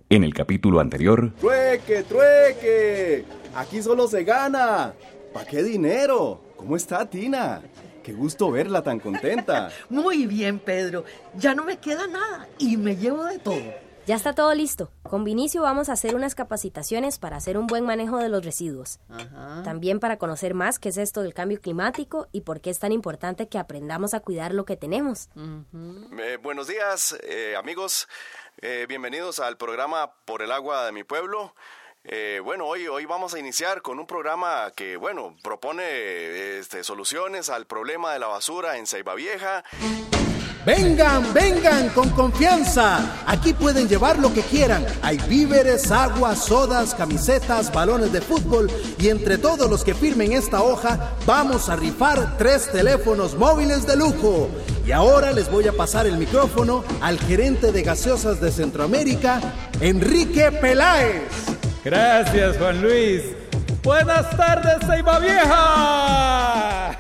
En el capítulo anterior... ¡Trueque, trueque! Aquí solo se gana. ¿Para qué dinero? ¿Cómo está Tina? Qué gusto verla tan contenta. Muy bien, Pedro. Ya no me queda nada y me llevo de todo. Ya está todo listo. Con Vinicio vamos a hacer unas capacitaciones para hacer un buen manejo de los residuos. Ajá. También para conocer más qué es esto del cambio climático y por qué es tan importante que aprendamos a cuidar lo que tenemos. Buenos días, amigos. Bienvenidos al programa Por el Agua de mi Pueblo. Hoy vamos a iniciar con un programa que, propone soluciones al problema de la basura en Ceiba Vieja. Vengan con confianza. Aquí pueden llevar lo que quieran. Hay víveres, agua, sodas, camisetas, balones de fútbol. Y entre todos los que firmen esta hoja, vamos a rifar 3 teléfonos móviles de lujo. Y ahora les voy a pasar el micrófono al gerente de gaseosas de Centroamérica, Enrique Peláez. Gracias, Juan Luis. Buenas tardes, Ceiba Vieja.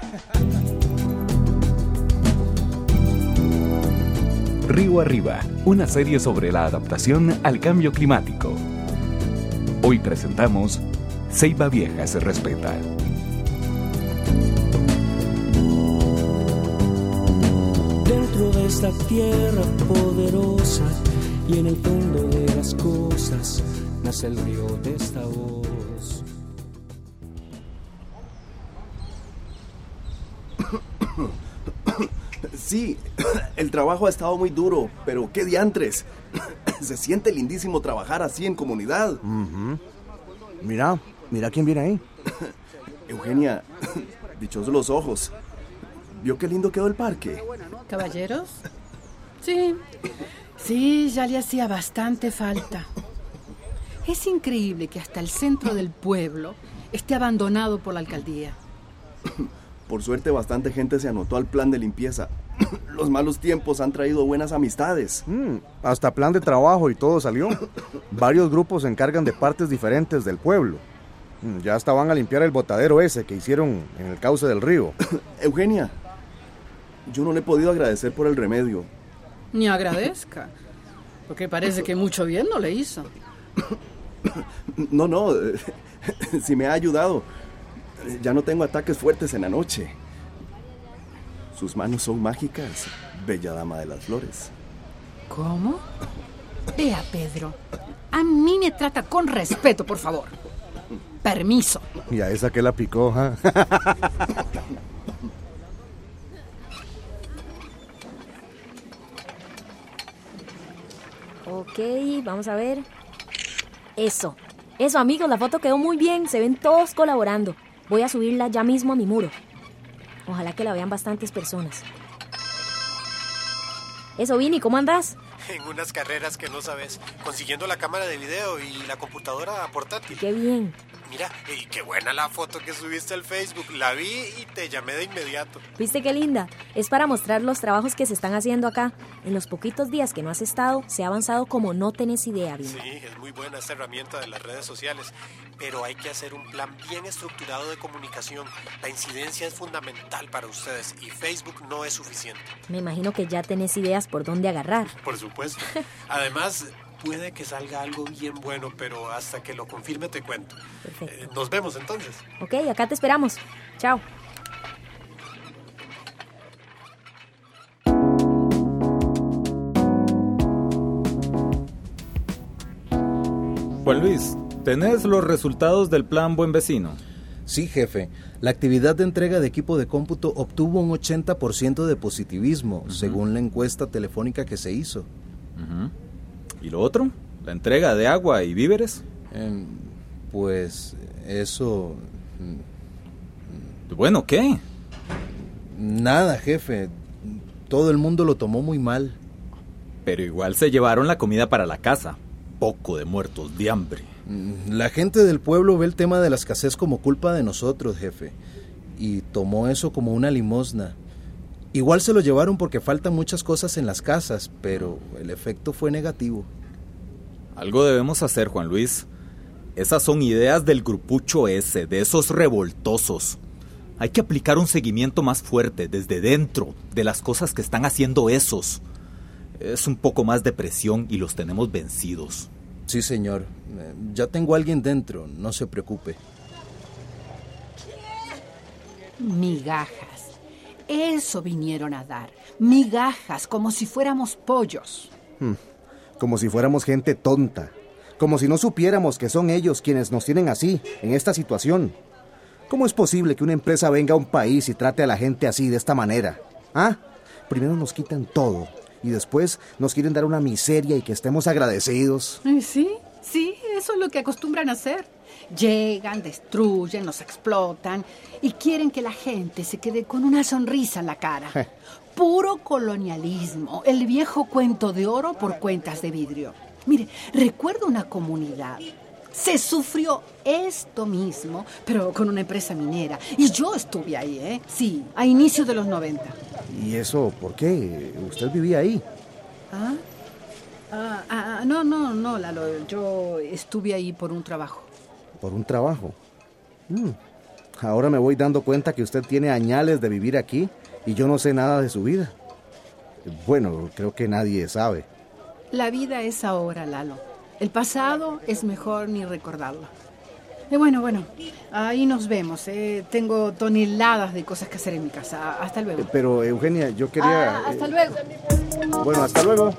Río Arriba, una serie sobre la adaptación al cambio climático. Hoy presentamos Ceiba Vieja se respeta. Dentro de esta tierra poderosa y en el fondo de las cosas nace el río de esta voz. Sí, el trabajo ha estado muy duro, pero qué diantres. Se siente lindísimo trabajar así en comunidad. Uh-huh. Mira quién viene ahí. Eugenia, dichosos los ojos. ¿Vio qué lindo quedó el parque? ¿Caballeros? Sí, ya le hacía bastante falta. Es increíble que hasta el centro del pueblo esté abandonado por la alcaldía. Por suerte, bastante gente se anotó al plan de limpieza. Los malos tiempos han traído buenas amistades. Hasta plan de trabajo y todo salió. Varios grupos se encargan de partes diferentes del pueblo. Ya hasta van a limpiar el botadero ese que hicieron en el cauce del río. Eugenia, yo no le he podido agradecer por el remedio. Ni agradezca, porque parece que mucho bien no le hizo. No, si me ha ayudado. Ya no tengo ataques fuertes en la noche. Sus manos son mágicas, bella dama de las flores. ¿Cómo? Vea, Pedro, a mí me trata con respeto, por favor. Permiso. Y a esa que la picó, ¿ja? Ok, vamos a ver. Eso, amigos, la foto quedó muy bien. Se ven todos colaborando. Voy a subirla ya mismo a mi muro. Ojalá que la vean bastantes personas. Eso, Vini, ¿cómo andás? En unas carreras que no sabes, consiguiendo la cámara de video y la computadora portátil. ¡Qué bien! Mira, qué buena la foto que subiste al Facebook. La vi y te llamé de inmediato. ¿Viste qué linda? Es para mostrar los trabajos que se están haciendo acá. En los poquitos días que no has estado, se ha avanzado como no tenés idea, Vini. Sí, es muy buena esta herramienta de las redes sociales. Pero hay que hacer un plan bien estructurado de comunicación. La incidencia es fundamental para ustedes y Facebook no es suficiente. Me imagino que ya tenés ideas por dónde agarrar. Por supuesto. Además, puede que salga algo bien bueno, pero hasta que lo confirme te cuento. Perfecto. Nos vemos entonces. Ok, acá te esperamos. Chao. Juan Luis, ¿tenés los resultados del plan Buen Vecino? Sí, jefe. La actividad de entrega de equipo de cómputo obtuvo un 80% de positivismo, según la encuesta telefónica que se hizo. ¿Y lo otro? ¿La entrega de agua y víveres? Pues eso... Bueno, ¿qué? Nada, jefe. Todo el mundo lo tomó muy mal. Pero igual se llevaron la comida para la casa. Poco de muertos de hambre. La gente del pueblo ve el tema de la escasez como culpa de nosotros, jefe. Y tomó eso como una limosna. Igual se lo llevaron porque faltan muchas cosas en las casas, pero el efecto fue negativo. Algo debemos hacer, Juan Luis. Esas son ideas del grupucho ese, de esos revoltosos. Hay que aplicar un seguimiento más fuerte, desde dentro, de las cosas que están haciendo esos. Es un poco más de presión y los tenemos vencidos. Sí, señor. Ya tengo a alguien dentro, no se preocupe. Migajas. Eso vinieron a dar. Migajas, como si fuéramos pollos. Como si fuéramos gente tonta. Como si no supiéramos que son ellos quienes nos tienen así, en esta situación. ¿Cómo es posible que una empresa venga a un país y trate a la gente así, de esta manera? ¿Ah? Primero nos quitan todo y después nos quieren dar una miseria y que estemos agradecidos. Sí, eso es lo que acostumbran a hacer. Llegan, destruyen, nos explotan y quieren que la gente se quede con una sonrisa en la cara. Puro colonialismo, el viejo cuento de oro por cuentas de vidrio. Mire, recuerdo una comunidad. Se sufrió esto mismo, pero con una empresa minera. Y yo estuve ahí, ¿eh? Sí, a inicios de los 90. ¿Y eso por qué? ¿Usted vivía ahí? No, Lalo. Yo estuve ahí por un trabajo. ¿Por un trabajo? Ahora me voy dando cuenta que usted tiene añales de vivir aquí y yo no sé nada de su vida. Bueno, creo que nadie sabe. La vida es ahora, Lalo. El pasado es mejor ni recordarlo. Bueno, ahí nos vemos. Tengo toneladas de cosas que hacer en mi casa. Hasta luego. Pero, Eugenia, yo quería... Hasta luego. Bueno, hasta luego.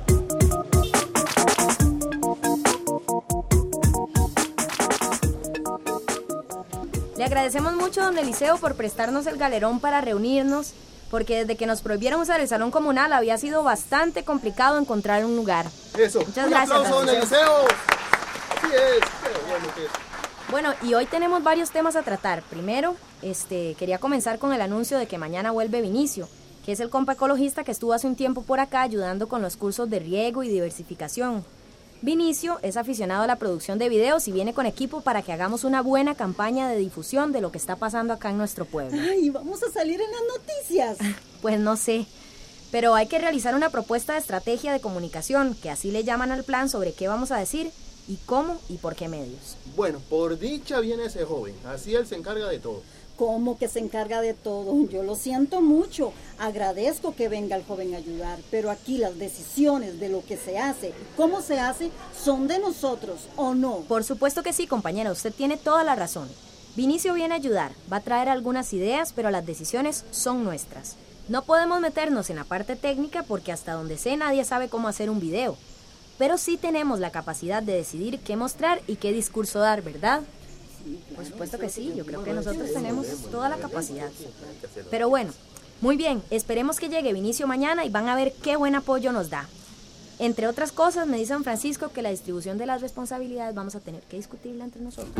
Le agradecemos mucho a don Eliseo por prestarnos el galerón para reunirnos, porque desde que nos prohibieron usar el salón comunal había sido bastante complicado encontrar un lugar. Eso. Muchas gracias, aplauso, don Eliseo. Así es. Qué bueno que es. Bueno, y hoy tenemos varios temas a tratar. Primero, quería comenzar con el anuncio de que mañana vuelve Vinicio, que es el compa ecologista que estuvo hace un tiempo por acá ayudando con los cursos de riego y diversificación. Vinicio es aficionado a la producción de videos y viene con equipo para que hagamos una buena campaña de difusión de lo que está pasando acá en nuestro pueblo. Ay, vamos a salir en las noticias. Pues no sé, pero hay que realizar una propuesta de estrategia de comunicación, que así le llaman al plan sobre qué vamos a decir y cómo y por qué medios. Bueno, por dicha viene ese joven, así él se encarga de todo. ¿Cómo que se encarga de todo? Yo lo siento mucho. Agradezco que venga el joven a ayudar, pero aquí las decisiones de lo que se hace y cómo se hace son de nosotros, ¿o no? Por supuesto que sí, compañera, usted tiene toda la razón. Vinicio viene a ayudar, va a traer algunas ideas, pero las decisiones son nuestras. No podemos meternos en la parte técnica porque hasta donde sé nadie sabe cómo hacer un video. Pero sí tenemos la capacidad de decidir qué mostrar y qué discurso dar, ¿verdad? Por supuesto que sí, yo creo que nosotros tenemos toda la capacidad. Pero bueno, muy bien, esperemos que llegue Vinicio mañana y van a ver qué buen apoyo nos da. Entre otras cosas, me dice don Francisco que la distribución de las responsabilidades vamos a tener que discutirla entre nosotros.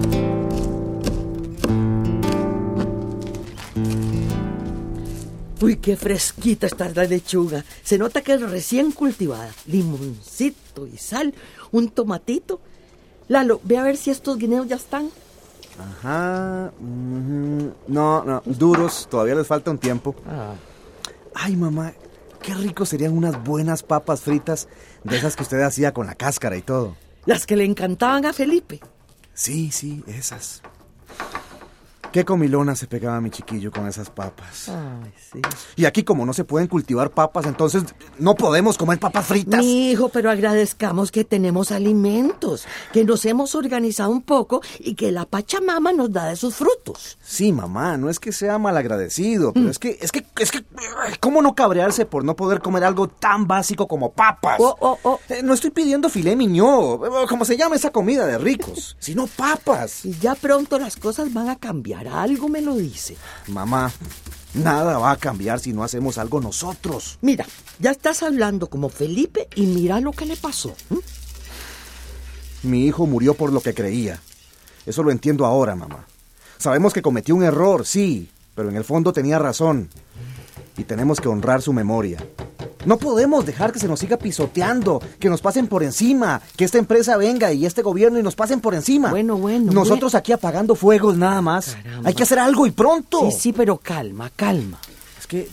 Uy, qué fresquita está la lechuga. Se nota que es recién cultivada. Limoncito y sal, un tomatito. Lalo, ve a ver si estos guineos ya están. Ajá. No, duros, todavía les falta un tiempo. Ay, mamá, qué rico serían unas buenas papas fritas de esas que usted hacía con la cáscara y todo. Las que le encantaban a Felipe. Sí, esas. Qué comilona se pegaba mi chiquillo con esas papas. Ay, sí. Y aquí como no se pueden cultivar papas, entonces no podemos comer papas fritas. Mi hijo, pero agradezcamos que tenemos alimentos, que nos hemos organizado un poco y que la Pachamama nos da de sus frutos. Sí, mamá, no es que sea malagradecido, pero es que, ¿cómo no cabrearse por no poder comer algo tan básico como papas? No estoy pidiendo filet mignon, como se llama esa comida de ricos, sino papas. Y ya pronto las cosas van a cambiar. Algo me lo dice. Mamá, nada va a cambiar si no hacemos algo nosotros. Mira, ya estás hablando como Felipe y mira lo que le pasó. Mi hijo murió por lo que creía. Eso lo entiendo ahora, mamá. Sabemos que cometió un error, sí, pero en el fondo tenía razón. Y tenemos que honrar su memoria. No podemos dejar que se nos siga pisoteando, que nos pasen por encima, que esta empresa venga y este gobierno y nos pasen por encima. Bueno. Nosotros aquí apagando fuegos nada más. Caramba. Hay que hacer algo y pronto. Sí, pero calma. Es que...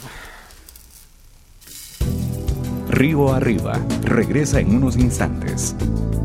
Río Arriba regresa en unos instantes.